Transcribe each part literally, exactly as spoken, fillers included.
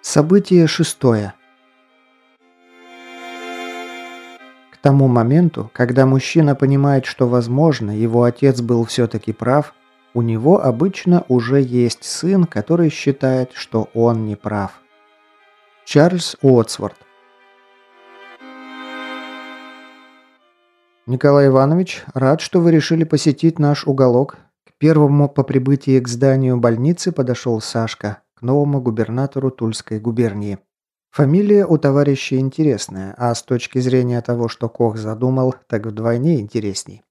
Событие шестое. К тому моменту, когда мужчина понимает, что, возможно, его отец был все-таки прав, у него обычно уже есть сын, который считает, что он не прав. Чарльз Уотсворт. Николай Иванович, рад, что вы решили посетить наш уголок. К первому по прибытии к зданию больницы подошел Сашка, к новому губернатору Тульской губернии. Фамилия у товарища интересная, а с точки зрения того, что Кох задумал, так вдвойне интересней.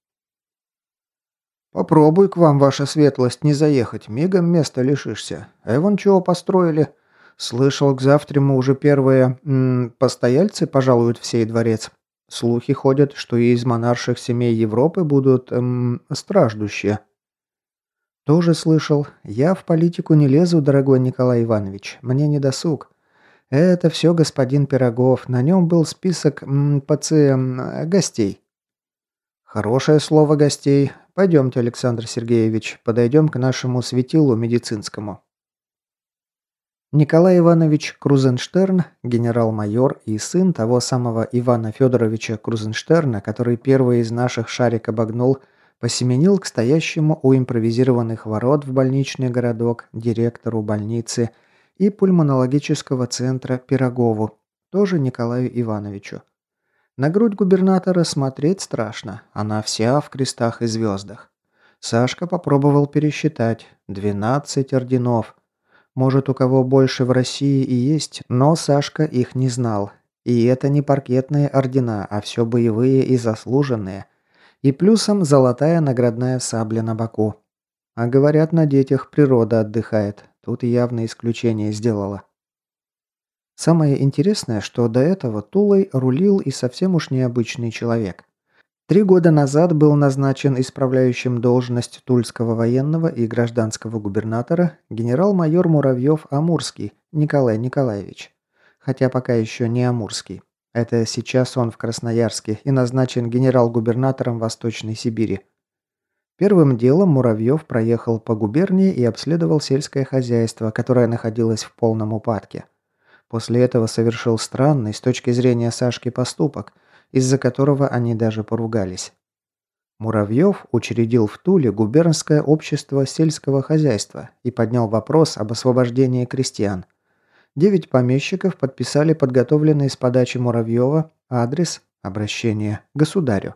«Попробуй к вам, ваша светлость, не заехать, мигом места лишишься. А вон чего построили. Слышал, к завтраму уже первые м, постояльцы пожалуют в сей дворец. Слухи ходят, что и из монарших семей Европы будут м, страждущие». «Тоже слышал. Я в политику не лезу, дорогой Николай Иванович. Мне не досуг. Это все господин Пирогов. На нем был список м, паци... м, гостей». «Хорошее слово гостей. Пойдемте, Александр Сергеевич, подойдем к нашему светилу медицинскому». Николай Иванович Крузенштерн, генерал-майор и сын того самого Ивана Федоровича Крузенштерна, который первый из наших шарик обогнул, посеменил к стоящему у импровизированных ворот в больничный городок директору больницы и пульмонологического центра Пирогову, тоже Николаю Ивановичу. На грудь губернатора смотреть страшно, она вся в крестах и звездах. Сашка попробовал пересчитать. двенадцать орденов. Может, у кого больше в России и есть, но Сашка их не знал. И это не паркетные ордена, а все боевые и заслуженные. И плюсом золотая наградная сабля на боку. А говорят, на детях природа отдыхает. Тут явно исключение сделала. Самое интересное, что до этого Тулой рулил и совсем уж необычный человек. Три года назад был назначен исправляющим должность тульского военного и гражданского губернатора генерал-майор Муравьев-Амурский Николай Николаевич. Хотя пока еще не Амурский. Это сейчас он в Красноярске и назначен генерал-губернатором Восточной Сибири. Первым делом Муравьев проехал по губернии и обследовал сельское хозяйство, которое находилось в полном упадке. После этого совершил странный с точки зрения Сашки поступок, из-за которого они даже поругались. Муравьев учредил в Туле губернское общество сельского хозяйства и поднял вопрос об освобождении крестьян. Девять помещиков подписали подготовленный с подачи Муравьева адрес обращения государю.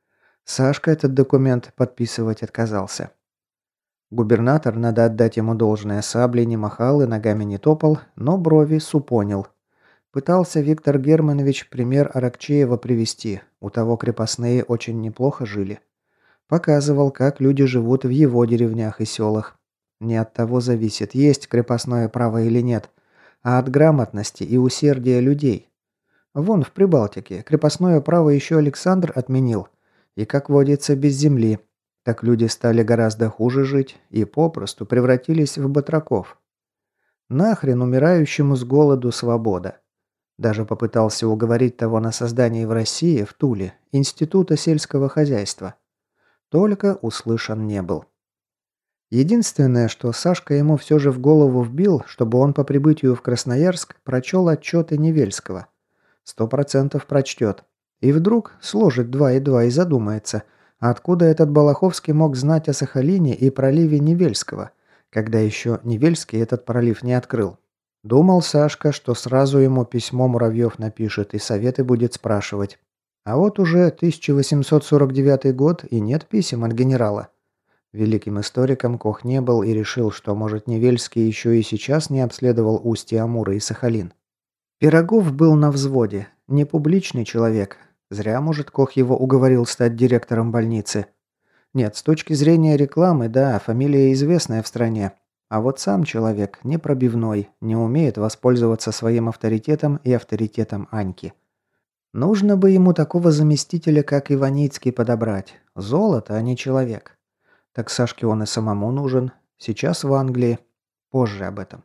Сашка этот документ подписывать отказался. Губернатор, надо отдать ему должное, саблей не махал и ногами не топал, но брови супонил. Пытался Виктор Германович пример Аракчеева привести, у того крепостные очень неплохо жили. Показывал, как люди живут в его деревнях и селах. Не от того зависит, есть крепостное право или нет, а от грамотности и усердия людей. Вон в Прибалтике крепостное право еще Александр отменил, и, как водится, без земли. Так люди стали гораздо хуже жить и попросту превратились в батраков. Нахрен умирающему с голоду свобода. Даже попытался уговорить того на создание в России, в Туле, Института сельского хозяйства. Только услышан не был. Единственное, что Сашка ему все же в голову вбил, чтобы он по прибытию в Красноярск прочел отчеты Невельского. Сто процентов прочтет. И вдруг сложит два и два и задумается, откуда этот Балаховский мог знать о Сахалине и проливе Невельского, когда еще Невельский этот пролив не открыл. Думал Сашка, что сразу ему письмо Муравьев напишет и советы будет спрашивать. А вот уже тысяча восемьсот сорок девятый год и нет писем от генерала. Великим историком Кох не был и решил, что, может, Невельский еще и сейчас не обследовал устье Амура и Сахалин. Пирогов был на взводе, не публичный человек. Зря, может, Кох его уговорил стать директором больницы. Нет, с точки зрения рекламы, да, фамилия известная в стране. А вот сам человек непробивной, не умеет воспользоваться своим авторитетом и авторитетом Аньки. Нужно бы ему такого заместителя, как Иваницкий, подобрать. Золото, а не человек. Так Сашке он и самому нужен. Сейчас в Англии. Позже об этом.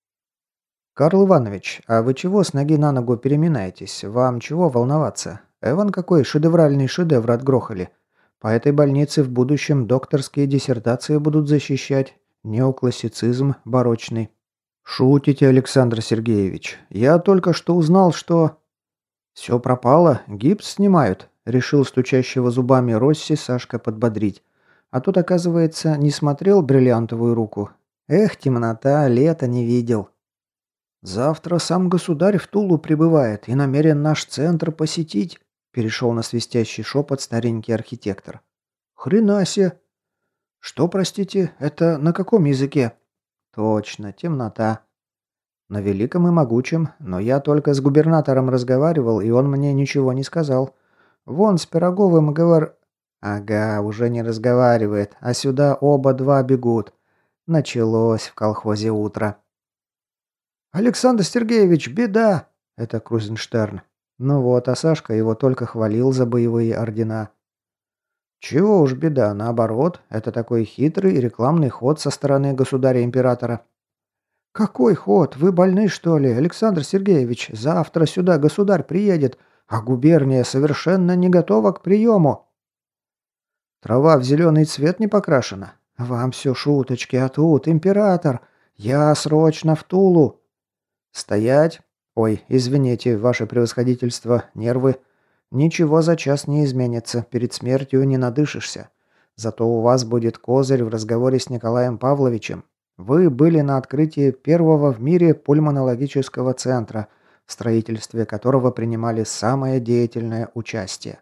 «Карл Иванович, а вы чего с ноги на ногу переминаетесь? Вам чего волноваться? Эван какой шедевральный шедевр отгрохали. По этой больнице в будущем докторские диссертации будут защищать. Неоклассицизм барочный. «Шутите, Александр Сергеевич. Я только что узнал, что...» «Все пропало, гипс снимают», — решил стучащего зубами Росси Сашка подбодрить. А тут, оказывается, не смотрел бриллиантовую руку. Эх, темнота, лето не видел. «Завтра сам государь в Тулу прибывает и намерен наш центр посетить», — перешел на свистящий шепот старенький архитектор. «Хрена се!» «Что, простите, это на каком языке?» «Точно, темнота». «На великом и могучем, но я только с губернатором разговаривал, и он мне ничего не сказал. Вон с Пироговым говор...» «Ага, уже не разговаривает, а сюда оба два бегут. Началось в колхозе утро». «Александр Сергеевич, беда!» – это Крузенштерн. Ну вот, а Сашка его только хвалил за боевые ордена. Чего уж беда, наоборот, это такой хитрый рекламный ход со стороны государя-императора. «Какой ход? Вы больны, что ли, Александр Сергеевич? Завтра сюда государь приедет, а губерния совершенно не готова к приему». «Трава в зеленый цвет не покрашена. Вам все шуточки, а тут император. Я срочно в Тулу». «Стоять! Ой, извините, ваше превосходительство, нервы. Ничего за час не изменится, перед смертью не надышишься. Зато у вас будет козырь в разговоре с Николаем Павловичем. Вы были на открытии первого в мире пульмонологического центра, в строительстве которого принимали самое деятельное участие».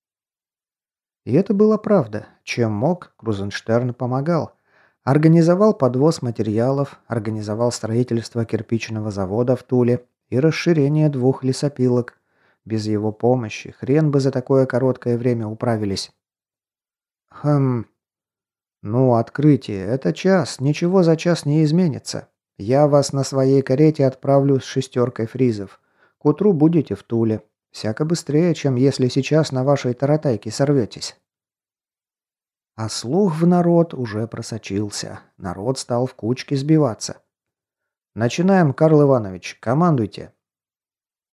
И это была правда. Чем мог, Крузенштерн помогал. Организовал подвоз материалов, организовал строительство кирпичного завода в Туле и расширение двух лесопилок. Без его помощи хрен бы за такое короткое время управились. Хм. Ну, открытие – это час, ничего за час не изменится. Я вас на своей карете отправлю с шестеркой фризов. К утру будете в Туле. Всяко быстрее, чем если сейчас на вашей таратайке сорветесь. А слух в народ уже просочился. Народ стал в кучки сбиваться. «Начинаем, Карл Иванович. Командуйте».